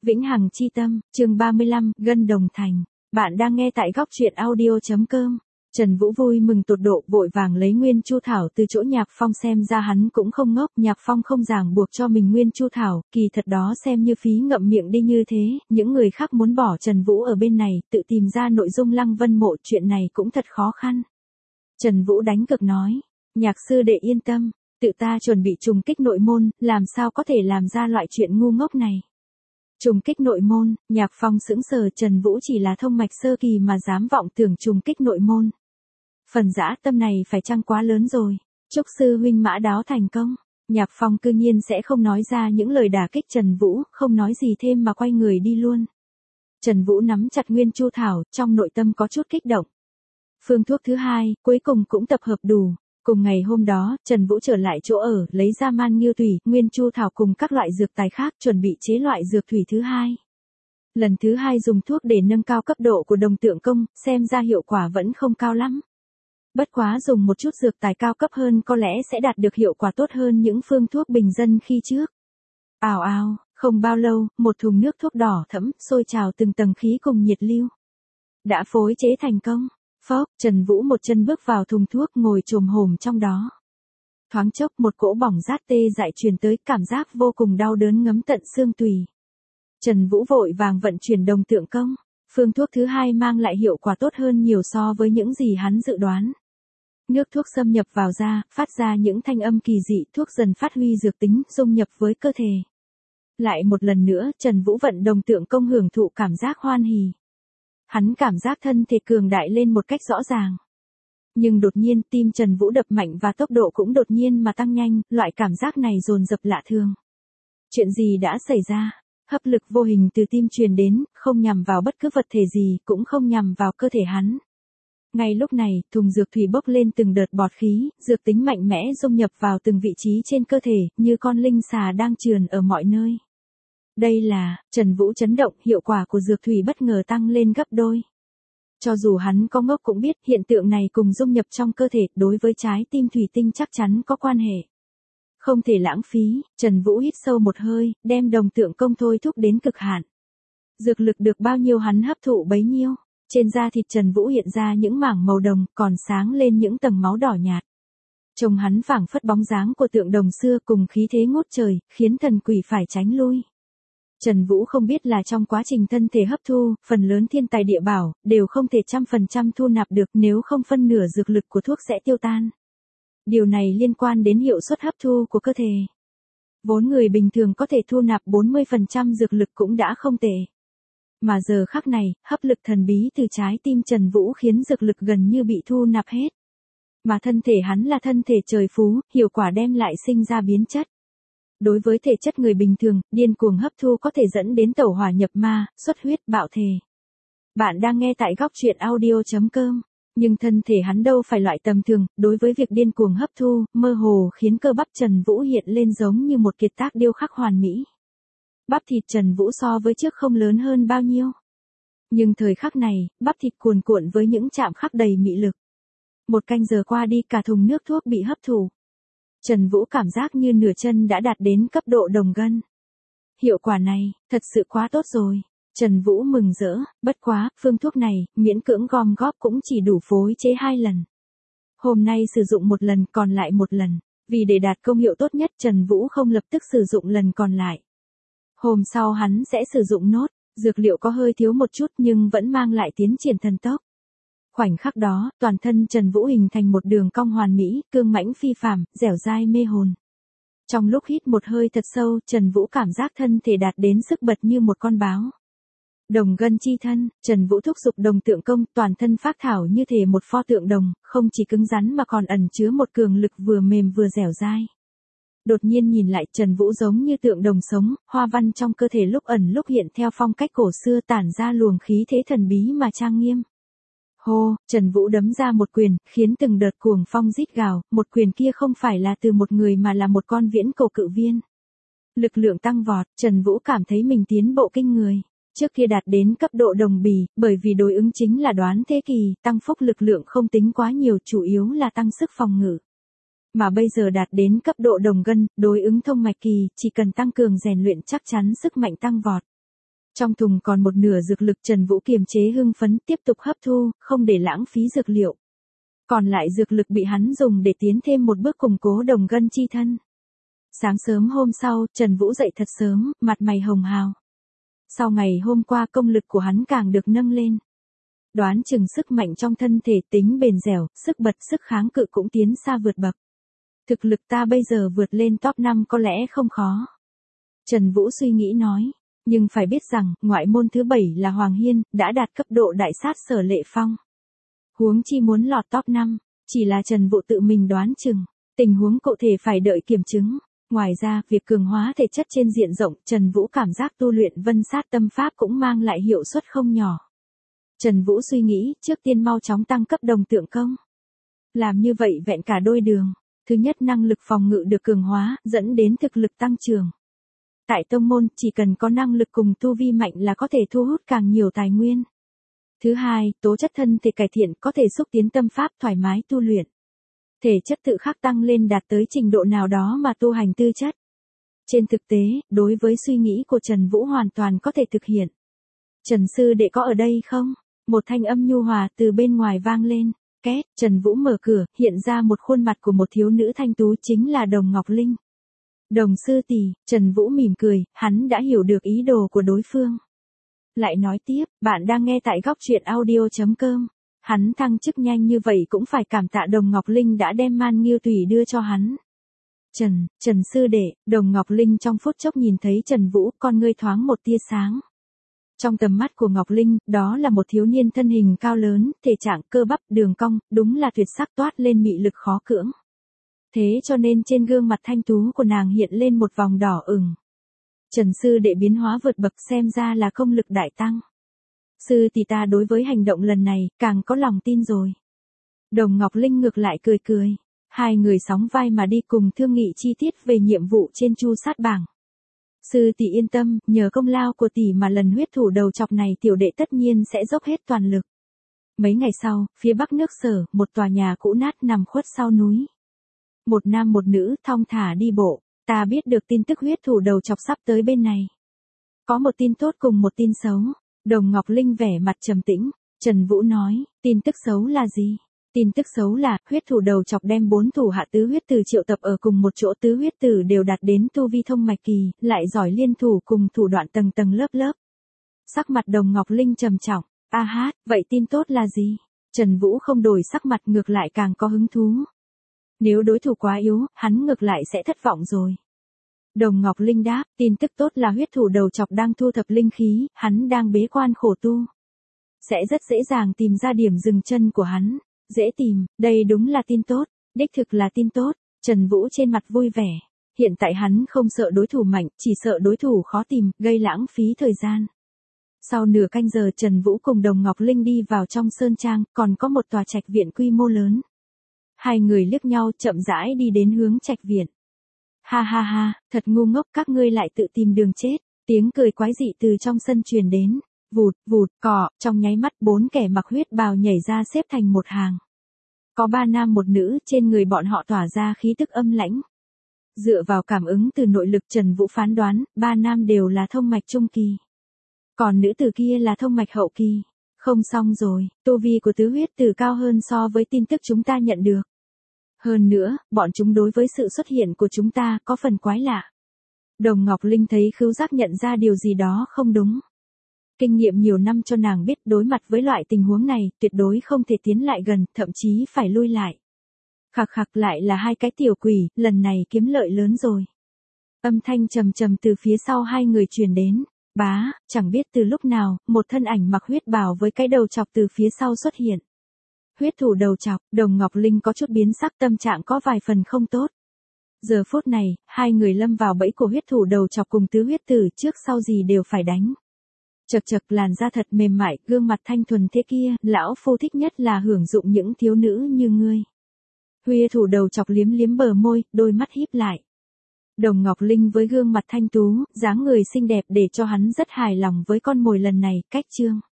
Vĩnh Hằng Chi Tâm, chương 35, Gân Đồng Thành. Bạn đang nghe tại góc truyện audio.com. Trần Vũ vui mừng tột độ, vội vàng lấy nguyên chu thảo từ chỗ Nhạc Phong, xem ra hắn cũng không ngốc. Nhạc Phong không ràng buộc cho mình nguyên chu thảo, kỳ thật đó xem như phí ngậm miệng đi như thế. Những người khác muốn bỏ Trần Vũ ở bên này, tự tìm ra nội dung Lăng Vân Mộ, chuyện này cũng thật khó khăn. Trần Vũ đánh cực nói, Nhạc sư đệ yên tâm, tự ta chuẩn bị trùng kích nội môn, làm sao có thể làm ra loại chuyện ngu ngốc này. Trùng kích nội môn, Nhạc Phong sững sờ, Trần Vũ chỉ là thông mạch sơ kỳ mà dám vọng tưởng trùng kích nội môn. Phần dã tâm này phải chăng quá lớn rồi. Chúc sư huynh mã đáo thành công. Nhạc Phong cư nhiên sẽ không nói ra những lời đả kích Trần Vũ, không nói gì thêm mà quay người đi luôn. Trần Vũ nắm chặt nguyên chu thảo, trong nội tâm có chút kích động. Phương thuốc thứ hai, cuối cùng cũng tập hợp đủ. Cùng ngày hôm đó, Trần Vũ trở lại chỗ ở, lấy ra man nghiêu thủy, nguyên chu thảo cùng các loại dược tài khác, chuẩn bị chế loại dược thủy thứ hai. Lần thứ hai dùng thuốc để nâng cao cấp độ của đồng tượng công, xem ra hiệu quả vẫn không cao lắm. Bất quá dùng một chút dược tài cao cấp hơn có lẽ sẽ đạt được hiệu quả tốt hơn những phương thuốc bình dân khi trước. Ào ào, không bao lâu, một thùng nước thuốc đỏ thẫm, sôi trào từng tầng khí cùng nhiệt lưu. Đã phối chế thành công. Phốc, Trần Vũ một chân bước vào thùng thuốc, ngồi chồm hổm trong đó. Thoáng chốc một cỗ bỏng rát tê dại truyền tới, cảm giác vô cùng đau đớn ngấm tận xương tủy. Trần Vũ vội vàng vận chuyển đồng tượng công. Phương thuốc thứ hai mang lại hiệu quả tốt hơn nhiều so với những gì hắn dự đoán. Nước thuốc xâm nhập vào da, phát ra những thanh âm kỳ dị, thuốc dần phát huy dược tính, dung nhập với cơ thể. Lại một lần nữa, Trần Vũ vận đồng tượng công hưởng thụ cảm giác hoan hỉ. Hắn cảm giác thân thể cường đại lên một cách rõ ràng. Nhưng đột nhiên tim Trần Vũ đập mạnh và tốc độ cũng đột nhiên mà tăng nhanh, loại cảm giác này dồn dập lạ thường. Chuyện gì đã xảy ra? Hấp lực vô hình từ tim truyền đến, không nhằm vào bất cứ vật thể gì, cũng không nhằm vào cơ thể hắn. Ngay lúc này, thùng dược thủy bốc lên từng đợt bọt khí, dược tính mạnh mẽ dung nhập vào từng vị trí trên cơ thể, như con linh xà đang trườn ở mọi nơi. Đây là, Trần Vũ chấn động, hiệu quả của dược thủy bất ngờ tăng lên gấp đôi. Cho dù hắn có ngốc cũng biết hiện tượng này cùng dung nhập trong cơ thể đối với trái tim thủy tinh chắc chắn có quan hệ. Không thể lãng phí, Trần Vũ hít sâu một hơi, đem đồng tượng công thôi thúc đến cực hạn. Dược lực được bao nhiêu hắn hấp thụ bấy nhiêu. Trên da thịt Trần Vũ hiện ra những mảng màu đồng, còn sáng lên những tầng máu đỏ nhạt. Trông hắn phảng phất bóng dáng của tượng đồng xưa cùng khí thế ngút trời, khiến thần quỷ phải tránh lui. Trần Vũ không biết là trong quá trình thân thể hấp thu, phần lớn thiên tài địa bảo, đều không thể 100% thu nạp được, nếu không phân nửa dược lực của thuốc sẽ tiêu tan. Điều này liên quan đến hiệu suất hấp thu của cơ thể. Vốn người bình thường có thể thu nạp 40% dược lực cũng đã không tệ. Mà giờ khắc này, hấp lực thần bí từ trái tim Trần Vũ khiến dược lực gần như bị thu nạp hết. Mà thân thể hắn là thân thể trời phú, hiệu quả đem lại sinh ra biến chất. Đối với thể chất người bình thường, điên cuồng hấp thu có thể dẫn đến tẩu hỏa nhập ma, xuất huyết, bạo thể. Bạn đang nghe tại góc truyện audio.com. Nhưng thân thể hắn đâu phải loại tầm thường, đối với việc điên cuồng hấp thu, mơ hồ khiến cơ bắp Trần Vũ hiện lên giống như một kiệt tác điêu khắc hoàn mỹ. Bắp thịt Trần Vũ so với trước không lớn hơn bao nhiêu. Nhưng thời khắc này, bắp thịt cuồn cuộn với những chạm khắc đầy mị lực. Một canh giờ qua đi, cả thùng nước thuốc bị hấp thụ. Trần Vũ cảm giác như nửa chân đã đạt đến cấp độ đồng gân. Hiệu quả này, thật sự quá tốt rồi. Trần Vũ mừng rỡ, bất quá, phương thuốc này, miễn cưỡng gom góp cũng chỉ đủ phối chế 2 lần. Hôm nay sử dụng 1 lần, còn lại 1 lần. Vì để đạt công hiệu tốt nhất, Trần Vũ không lập tức sử dụng lần còn lại. Hôm sau hắn sẽ sử dụng nốt, dược liệu có hơi thiếu một chút nhưng vẫn mang lại tiến triển thần tốc. Khoảnh khắc đó, toàn thân Trần Vũ hình thành một đường cong hoàn mỹ, cương mãnh phi phàm, dẻo dai mê hồn. Trong lúc hít một hơi thật sâu, Trần Vũ cảm giác thân thể đạt đến sức bật như một con báo. Đồng gân chi thân, Trần Vũ thúc giục đồng tượng công, toàn thân phác thảo như thể một pho tượng đồng, không chỉ cứng rắn mà còn ẩn chứa một cường lực vừa mềm vừa dẻo dai. Đột nhiên nhìn lại, Trần Vũ giống như tượng đồng sống, hoa văn trong cơ thể lúc ẩn lúc hiện theo phong cách cổ xưa, tản ra luồng khí thế thần bí mà trang nghiêm. Hô, Trần Vũ đấm ra một quyền, khiến từng đợt cuồng phong rít gào, một quyền kia không phải là từ một người mà là một con viễn cổ cự viên. Lực lượng tăng vọt, Trần Vũ cảm thấy mình tiến bộ kinh người. Trước kia đạt đến cấp độ đồng bì, bởi vì đối ứng chính là đoán thế kỳ, tăng phúc lực lượng không tính quá nhiều, chủ yếu là tăng sức phòng ngự. Mà bây giờ đạt đến cấp độ đồng gân, đối ứng thông mạch kỳ, chỉ cần tăng cường rèn luyện chắc chắn sức mạnh tăng vọt. Trong thùng còn một nửa dược lực, Trần Vũ kiềm chế hưng phấn tiếp tục hấp thu, không để lãng phí dược liệu. Còn lại dược lực bị hắn dùng để tiến thêm một bước củng cố đồng gân chi thân. Sáng sớm hôm sau, Trần Vũ dậy thật sớm, mặt mày hồng hào. Sau ngày hôm qua công lực của hắn càng được nâng lên. Đoán chừng sức mạnh trong thân thể, tính bền dẻo, sức bật, sức kháng cự cũng tiến xa vượt bậc. Thực lực ta bây giờ vượt lên top 5 có lẽ không khó. Trần Vũ suy nghĩ nói. Nhưng phải biết rằng, ngoại môn thứ 7 là Hoàng Hiên, đã đạt cấp độ đại sát Sở Lệ Phong. Huống chi muốn lọt top 5, chỉ là Trần Vũ tự mình đoán chừng. Tình huống cụ thể phải đợi kiểm chứng. Ngoài ra, việc cường hóa thể chất trên diện rộng, Trần Vũ cảm giác tu luyện Vân Sát Tâm Pháp cũng mang lại hiệu suất không nhỏ. Trần Vũ suy nghĩ, trước tiên mau chóng tăng cấp đồng tượng công. Làm như vậy vẹn cả đôi đường. Thứ nhất, năng lực phòng ngự được cường hóa, dẫn đến thực lực tăng trưởng. Tại tông môn, chỉ cần có năng lực cùng tu vi mạnh là có thể thu hút càng nhiều tài nguyên. Thứ hai, tố chất thân thể cải thiện, có thể xúc tiến tâm pháp thoải mái tu luyện. Thể chất tự khắc tăng lên đạt tới trình độ nào đó mà tu hành tư chất. Trên thực tế, đối với suy nghĩ của Trần Vũ hoàn toàn có thể thực hiện. Trần sư đệ có ở đây không? Một thanh âm nhu hòa từ bên ngoài vang lên. Két, Trần Vũ mở cửa, hiện ra một khuôn mặt của một thiếu nữ thanh tú, chính là Đồng Ngọc Linh. Đồng sư tỷ, Trần Vũ mỉm cười, hắn đã hiểu được ý đồ của đối phương. Lại nói tiếp, bạn đang nghe tại góc truyện audio.com. Hắn thăng chức nhanh như vậy cũng phải cảm tạ Đồng Ngọc Linh đã đem Man Nghiêu Tùy đưa cho hắn. Trần sư đệ, Đồng Ngọc Linh trong phút chốc nhìn thấy Trần Vũ, con ngươi thoáng một tia sáng. Trong tầm mắt của Ngọc Linh, đó là một thiếu niên thân hình cao lớn, thể trạng cơ bắp, đường cong, đúng là tuyệt sắc, toát lên mị lực khó cưỡng. Thế cho nên trên gương mặt thanh tú của nàng hiện lên một vòng đỏ ửng. Trần sư đệ biến hóa vượt bậc, xem ra là công lực đại tăng. Sư tỷ ta đối với hành động lần này, càng có lòng tin rồi. Đồng Ngọc Linh ngược lại cười cười. Hai người sóng vai mà đi cùng thương nghị chi tiết về nhiệm vụ trên chu sát bảng. Sư tỷ yên tâm, nhờ công lao của tỷ mà lần huyết thủ đầu chọc này tiểu đệ tất nhiên sẽ dốc hết toàn lực. Mấy ngày sau, phía bắc nước Sở, một tòa nhà cũ nát nằm khuất sau núi. Một nam một nữ thong thả đi bộ, ta biết được tin tức huyết thủ đầu chọc sắp tới bên này. Có một tin tốt cùng một tin xấu. Đồng Ngọc Linh vẻ mặt trầm tĩnh, Trần Vũ nói, tin tức xấu là gì? Tin tức xấu là, huyết thủ đầu chọc đem 4 thủ hạ tứ huyết tử triệu tập ở cùng một chỗ, tứ huyết tử đều đạt đến tu vi thông mạch kỳ, lại giỏi liên thủ cùng thủ đoạn tầng tầng lớp lớp. Sắc mặt Đồng Ngọc Linh trầm trọng, vậy tin tốt là gì? Trần Vũ không đổi sắc mặt, ngược lại càng có hứng thú. Nếu đối thủ quá yếu, hắn ngược lại sẽ thất vọng rồi. Đồng Ngọc Linh đáp, tin tức tốt là huyết thủ đầu chọc đang thu thập linh khí, hắn đang bế quan khổ tu. Sẽ rất dễ dàng tìm ra điểm dừng chân của hắn. Dễ tìm, đây đúng là tin tốt, đích thực là tin tốt. Trần Vũ trên mặt vui vẻ. Hiện tại hắn không sợ đối thủ mạnh, chỉ sợ đối thủ khó tìm, gây lãng phí thời gian. Sau nửa canh giờ Trần Vũ cùng Đồng Ngọc Linh đi vào trong sơn trang, còn có một tòa trạch viện quy mô lớn. Hai người liếc nhau chậm rãi đi đến hướng trạch viện. Ha, thật ngu ngốc, các ngươi lại tự tìm đường chết. Tiếng cười quái dị từ trong sân truyền đến. Vụt, cỏ, trong nháy mắt 4 kẻ mặc huyết bào nhảy ra xếp thành một hàng. Có 3 nam một nữ, trên người bọn họ tỏa ra khí tức âm lãnh. Dựa vào cảm ứng từ nội lực, Trần Vũ phán đoán, 3 nam đều là thông mạch trung kỳ. Còn nữ tử kia là thông mạch hậu kỳ. Không xong rồi, tu vi của tứ huyết tử cao hơn so với tin tức chúng ta nhận được. Hơn nữa, bọn chúng đối với sự xuất hiện của chúng ta có phần quái lạ. Đồng Ngọc Linh thấy khứu giác nhận ra điều gì đó không đúng. Kinh nghiệm nhiều năm cho nàng biết đối mặt với loại tình huống này, tuyệt đối không thể tiến lại gần, thậm chí phải lui lại. Khặc lại là 2 cái tiểu quỷ, lần này kiếm lợi lớn rồi. Âm thanh trầm trầm từ phía sau hai người truyền đến. Chẳng biết từ lúc nào, một thân ảnh mặc huyết bào với cái đầu chọc từ phía sau xuất hiện. Huyết thủ đầu chọc, Đồng Ngọc Linh có chút biến sắc, tâm trạng có vài phần không tốt. Giờ phút này, hai người lâm vào bẫy của huyết thủ đầu chọc cùng tứ huyết tử, trước sau gì đều phải đánh. Chật làn da thật mềm mại, gương mặt thanh thuần thế kia, lão phu thích nhất là hưởng dụng những thiếu nữ như ngươi. Huyết thủ đầu chọc liếm bờ môi, đôi mắt híp lại. Đồng Ngọc Linh với gương mặt thanh tú, dáng người xinh đẹp để cho hắn rất hài lòng với con mồi lần này, cách chương.